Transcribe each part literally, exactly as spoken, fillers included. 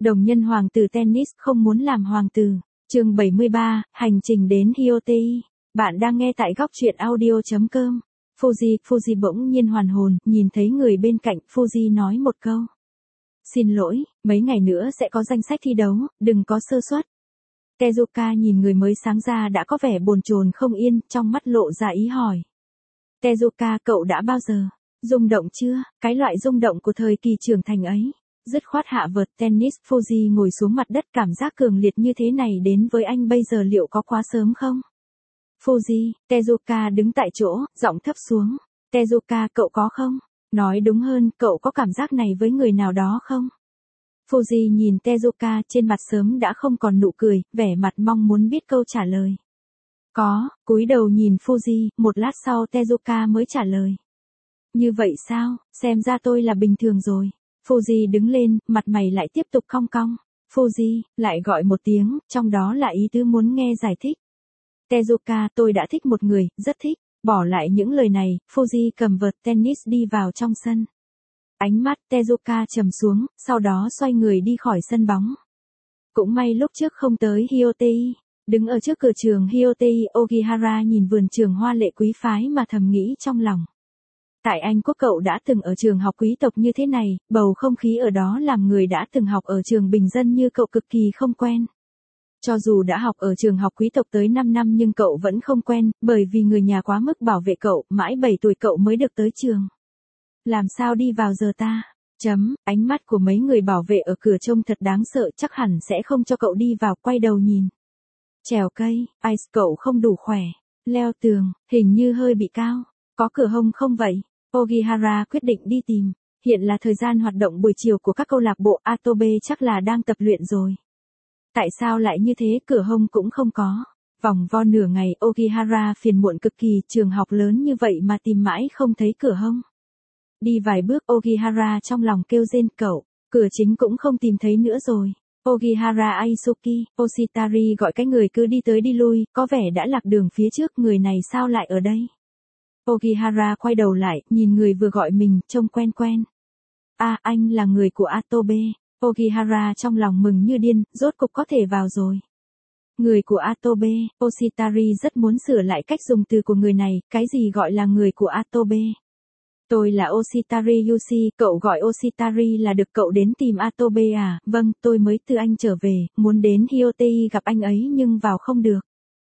Đồng nhân hoàng tử tennis không muốn làm hoàng tử. Chương bảy mươi ba, hành trình đến Hyotei. Bạn đang nghe tại góc truyện audio chấm com. Fuji, Fuji bỗng nhiên hoàn hồn, nhìn thấy người bên cạnh, Fuji nói một câu. Xin lỗi, mấy ngày nữa sẽ có danh sách thi đấu, đừng có sơ suất. Tezuka nhìn người mới sáng ra đã có vẻ bồn chồn không yên, trong mắt lộ ra ý hỏi. Tezuka, cậu đã bao giờ rung động chưa, cái loại rung động của thời kỳ trưởng thành ấy. Dứt khoát hạ vợt tennis, Fuji ngồi xuống mặt đất, cảm giác cường liệt như thế này đến với anh bây giờ liệu có quá sớm không? Fuji, Tezuka đứng tại chỗ, giọng thấp xuống. Tezuka, cậu có không? Nói đúng hơn, cậu có cảm giác này với người nào đó không? Fuji nhìn Tezuka, trên mặt sớm đã không còn nụ cười, vẻ mặt mong muốn biết câu trả lời. Có, cúi đầu nhìn Fuji, một lát sau Tezuka mới trả lời. Như vậy sao, xem ra tôi là bình thường rồi. Fuji đứng lên, mặt mày lại tiếp tục cong cong. Fuji, lại gọi một tiếng, trong đó là ý tứ muốn nghe giải thích. Tezuka, tôi đã thích một người, rất thích. Bỏ lại những lời này, Fuji cầm vợt tennis đi vào trong sân. Ánh mắt Tezuka trầm xuống, sau đó xoay người đi khỏi sân bóng. Cũng may lúc trước không tới Hyotei. Đứng ở trước cửa trường Hyotei, Ogihara nhìn vườn trường hoa lệ quý phái mà thầm nghĩ trong lòng. Tại Anh Quốc cậu đã từng ở trường học quý tộc như thế này, bầu không khí ở đó làm người đã từng học ở trường bình dân như cậu cực kỳ không quen. Cho dù đã học ở trường học quý tộc tới năm năm nhưng cậu vẫn không quen, bởi vì người nhà quá mức bảo vệ cậu, mãi bảy tuổi cậu mới được tới trường. Làm sao đi vào giờ ta? Chấm, ánh mắt của mấy người bảo vệ ở cửa trông thật đáng sợ, chắc hẳn sẽ không cho cậu đi vào, quay đầu nhìn. Trèo cây, Ice cậu không đủ khỏe. Leo tường, hình như hơi bị cao. Có cửa hông không vậy? Ogihara quyết định đi tìm. Hiện là thời gian hoạt động buổi chiều của các câu lạc bộ, Atobe chắc là đang tập luyện rồi. Tại sao lại như thế, cửa hông cũng không có. Vòng vo nửa ngày, Ogihara phiền muộn cực kỳ, trường học lớn như vậy mà tìm mãi không thấy cửa hông. Đi vài bước, Ogihara trong lòng kêu rên, cậu, cửa chính cũng không tìm thấy nữa rồi. Ogihara Aisuki, Oshitari gọi cái người cứ đi tới đi lui, có vẻ đã lạc đường phía trước, người này sao lại ở đây? Ogihara quay đầu lại, nhìn người vừa gọi mình, trông quen quen. À, anh là người của Atobe. Ogihara trong lòng mừng như điên, rốt cục có thể vào rồi. Người của Atobe, Oshitari rất muốn sửa lại cách dùng từ của người này, cái gì gọi là người của Atobe? Tôi là Oshitari Yushi, cậu gọi Oshitari là được, cậu đến tìm Atobe à? Vâng, tôi mới từ Anh trở về, muốn đến Hyotei gặp anh ấy nhưng vào không được.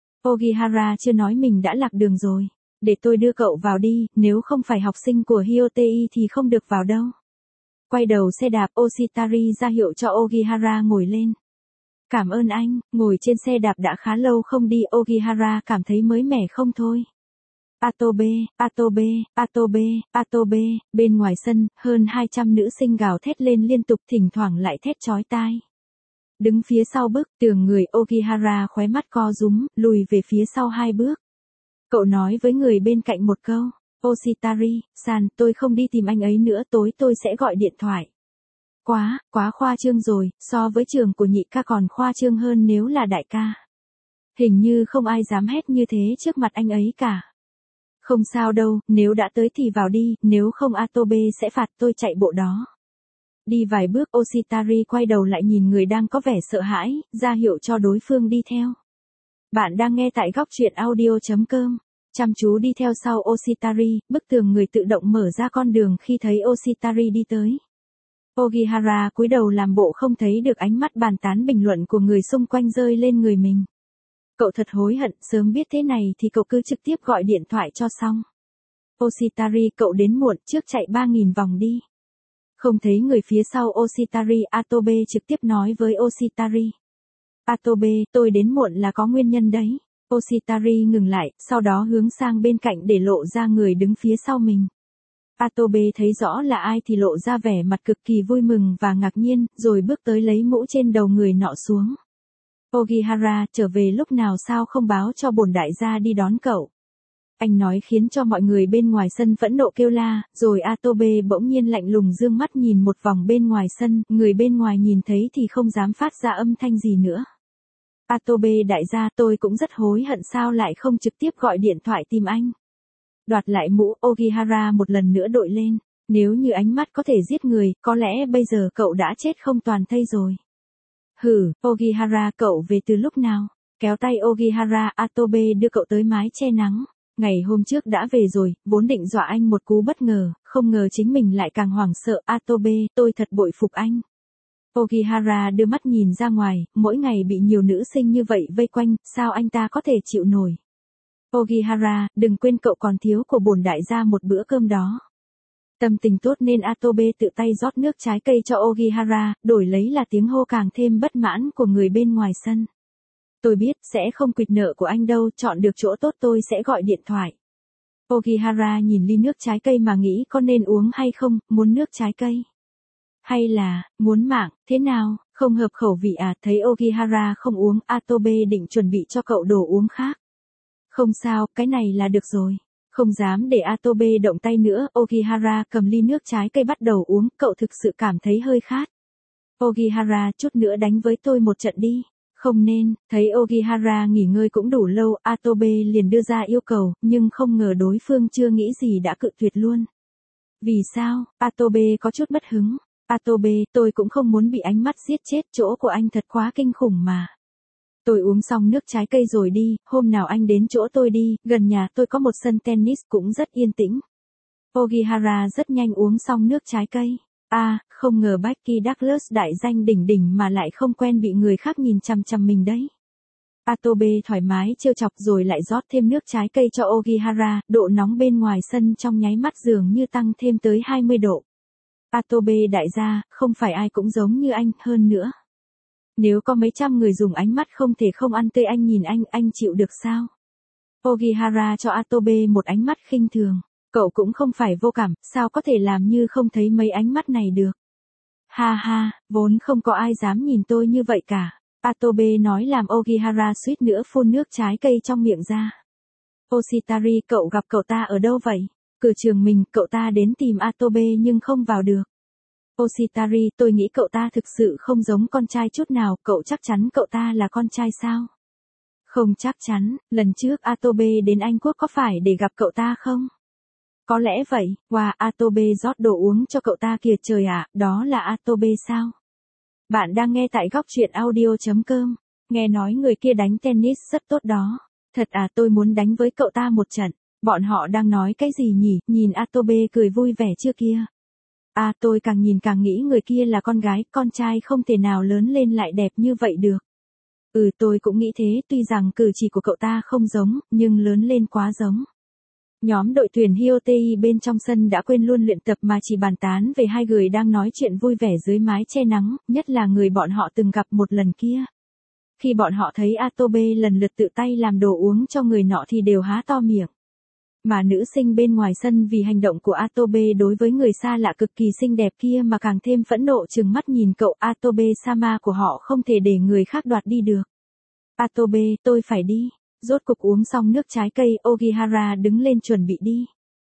Ogihara chưa nói mình đã lạc đường rồi. Để tôi đưa cậu vào đi, nếu không phải học sinh của Hyotei thì không được vào đâu. Quay đầu xe đạp, Oshitari ra hiệu cho Ogihara ngồi lên. Cảm ơn anh, ngồi trên xe đạp đã khá lâu không đi, Ogihara cảm thấy mới mẻ không thôi. Atobe, Atobe, Atobe, Atobe, bên ngoài sân, hơn hai trăm nữ sinh gào thét lên liên tục, thỉnh thoảng lại thét chói tai. Đứng phía sau bức tường người, Ogihara khóe mắt co rúm, lùi về phía sau hai bước. Cậu nói với người bên cạnh một câu, Oshitari, san, tôi không đi tìm anh ấy nữa, tối tôi sẽ gọi điện thoại. Quá, quá khoa trương rồi, so với trường của nhị ca còn khoa trương hơn nếu là đại ca. Hình như không ai dám hét như thế trước mặt anh ấy cả. Không sao đâu, nếu đã tới thì vào đi, nếu không Atobe sẽ phạt tôi chạy bộ đó. Đi vài bước, Oshitari quay đầu lại nhìn người đang có vẻ sợ hãi, ra hiệu cho đối phương đi theo. Bạn đang nghe tại góc truyện audio chấm com. Chăm chú đi theo sau Oshitari, bức tường người tự động mở ra con đường khi thấy Oshitari đi tới. Ogihara cúi đầu làm bộ không thấy được ánh mắt bàn tán bình luận của người xung quanh rơi lên người mình. Cậu thật hối hận, sớm biết thế này thì cậu cứ trực tiếp gọi điện thoại cho xong. Oshitari, cậu đến muộn, trước chạy ba nghìn vòng đi. Không thấy người phía sau Oshitari, Atobe trực tiếp nói với Oshitari. Atobe, tôi đến muộn là có nguyên nhân đấy. Oshitari ngừng lại, sau đó hướng sang bên cạnh để lộ ra người đứng phía sau mình. Atobe thấy rõ là ai thì lộ ra vẻ mặt cực kỳ vui mừng và ngạc nhiên, rồi bước tới lấy mũ trên đầu người nọ xuống. Ogihara, trở về lúc nào sao không báo cho bổn đại gia đi đón cậu? Anh nói khiến cho mọi người bên ngoài sân phẫn nộ kêu la, rồi Atobe bỗng nhiên lạnh lùng dương mắt nhìn một vòng bên ngoài sân, người bên ngoài nhìn thấy thì không dám phát ra âm thanh gì nữa. Atobe đại gia, tôi cũng rất hối hận sao lại không trực tiếp gọi điện thoại tìm anh. Đoạt lại mũ, Ogihara một lần nữa đội lên. Nếu như ánh mắt có thể giết người, có lẽ bây giờ cậu đã chết không toàn thây rồi. Hử, Ogihara cậu về từ lúc nào? Kéo tay Ogihara, Atobe đưa cậu tới mái che nắng. Ngày hôm trước đã về rồi, vốn định dọa anh một cú bất ngờ, không ngờ chính mình lại càng hoảng sợ. Atobe, tôi thật bội phục anh. Ogihara đưa mắt nhìn ra ngoài, mỗi ngày bị nhiều nữ sinh như vậy vây quanh, sao anh ta có thể chịu nổi. Ogihara, đừng quên cậu còn thiếu của bổn đại gia một bữa cơm đó. Tâm tình tốt nên Atobe tự tay rót nước trái cây cho Ogihara, đổi lấy là tiếng hô càng thêm bất mãn của người bên ngoài sân. Tôi biết, sẽ không quỵt nợ của anh đâu, chọn được chỗ tốt tôi sẽ gọi điện thoại. Ogihara nhìn ly nước trái cây mà nghĩ có nên uống hay không, muốn nước trái cây. Hay là, muốn mạng, thế nào, không hợp khẩu vị à, thấy Ogihara không uống, Atobe định chuẩn bị cho cậu đồ uống khác. Không sao, cái này là được rồi. Không dám để Atobe động tay nữa, Ogihara cầm ly nước trái cây bắt đầu uống, cậu thực sự cảm thấy hơi khát. Ogihara, chút nữa đánh với tôi một trận đi. Không nên, thấy Ogihara nghỉ ngơi cũng đủ lâu, Atobe liền đưa ra yêu cầu, nhưng không ngờ đối phương chưa nghĩ gì đã cự tuyệt luôn. Vì sao? Atobe có chút mất hứng. Atobe, tôi cũng không muốn bị ánh mắt giết chết, chỗ của anh thật quá kinh khủng mà. Tôi uống xong nước trái cây rồi đi, hôm nào anh đến chỗ tôi đi, gần nhà tôi có một sân tennis cũng rất yên tĩnh. Ogihara rất nhanh uống xong nước trái cây. A, à, không ngờ Becky Douglas đại danh đỉnh đỉnh mà lại không quen bị người khác nhìn chằm chằm mình đấy. Atobe thoải mái trêu chọc rồi lại rót thêm nước trái cây cho Ogihara, độ nóng bên ngoài sân trong nháy mắt dường như tăng thêm tới hai mươi độ. Atobe đại gia, không phải ai cũng giống như anh, hơn nữa. Nếu có mấy trăm người dùng ánh mắt không thể không ăn tươi anh nhìn anh, anh chịu được sao? Ogihara cho Atobe một ánh mắt khinh thường. Cậu cũng không phải vô cảm, sao có thể làm như không thấy mấy ánh mắt này được. Ha ha, vốn không có ai dám nhìn tôi như vậy cả. Atobe nói làm Ogihara suýt nữa phun nước trái cây trong miệng ra. Oshitari, cậu gặp cậu ta ở đâu vậy? Cửa trường mình, cậu ta đến tìm Atobe nhưng không vào được. Oshitari, tôi nghĩ cậu ta thực sự không giống con trai chút nào, cậu chắc chắn cậu ta là con trai sao? Không chắc chắn, lần trước Atobe đến Anh Quốc có phải để gặp cậu ta không? Có lẽ vậy, wow, Atobe rót đồ uống cho cậu ta kìa trời ạ, đó là Atobe sao? Bạn đang nghe tại góc truyện audio chấm com, nghe nói người kia đánh tennis rất tốt đó. Thật à, tôi muốn đánh với cậu ta một trận. Bọn họ đang nói cái gì nhỉ, nhìn Atobe cười vui vẻ chưa kia. À, tôi càng nhìn càng nghĩ người kia là con gái, con trai không thể nào lớn lên lại đẹp như vậy được. Ừ, tôi cũng nghĩ thế, tuy rằng cử chỉ của cậu ta không giống, nhưng lớn lên quá giống. Nhóm đội tuyển Hyotei bên trong sân đã quên luôn luyện tập mà chỉ bàn tán về hai người đang nói chuyện vui vẻ dưới mái che nắng, nhất là người bọn họ từng gặp một lần kia. Khi bọn họ thấy Atobe lần lượt tự tay làm đồ uống cho người nọ thì đều há to miệng. Mà nữ sinh bên ngoài sân vì hành động của Atobe đối với người xa lạ cực kỳ xinh đẹp kia mà càng thêm phẫn nộ trừng mắt nhìn cậu. Atobe sama của họ không thể để người khác đoạt đi được. Atobe, tôi phải đi. Rốt cục uống xong nước trái cây, Ogihara đứng lên chuẩn bị đi.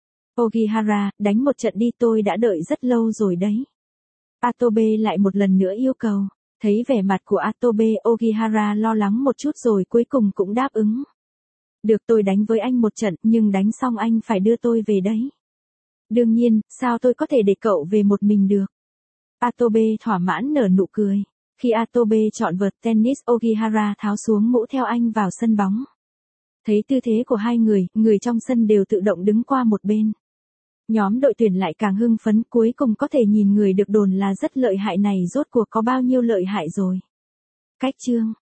Ogihara, đánh một trận đi, tôi đã đợi rất lâu rồi đấy. Atobe lại một lần nữa yêu cầu. Thấy vẻ mặt của Atobe, Ogihara lo lắng một chút rồi cuối cùng cũng đáp ứng. Được, tôi đánh với anh một trận, nhưng đánh xong anh phải đưa tôi về đấy. Đương nhiên, sao tôi có thể để cậu về một mình được. Atobe thỏa mãn nở nụ cười. Khi Atobe chọn vợt tennis, Ogihara tháo xuống mũ theo anh vào sân bóng. Thấy tư thế của hai người, người trong sân đều tự động đứng qua một bên. Nhóm đội tuyển lại càng hưng phấn, cuối cùng có thể nhìn người được đồn là rất lợi hại này rốt cuộc có bao nhiêu lợi hại rồi. Cách chương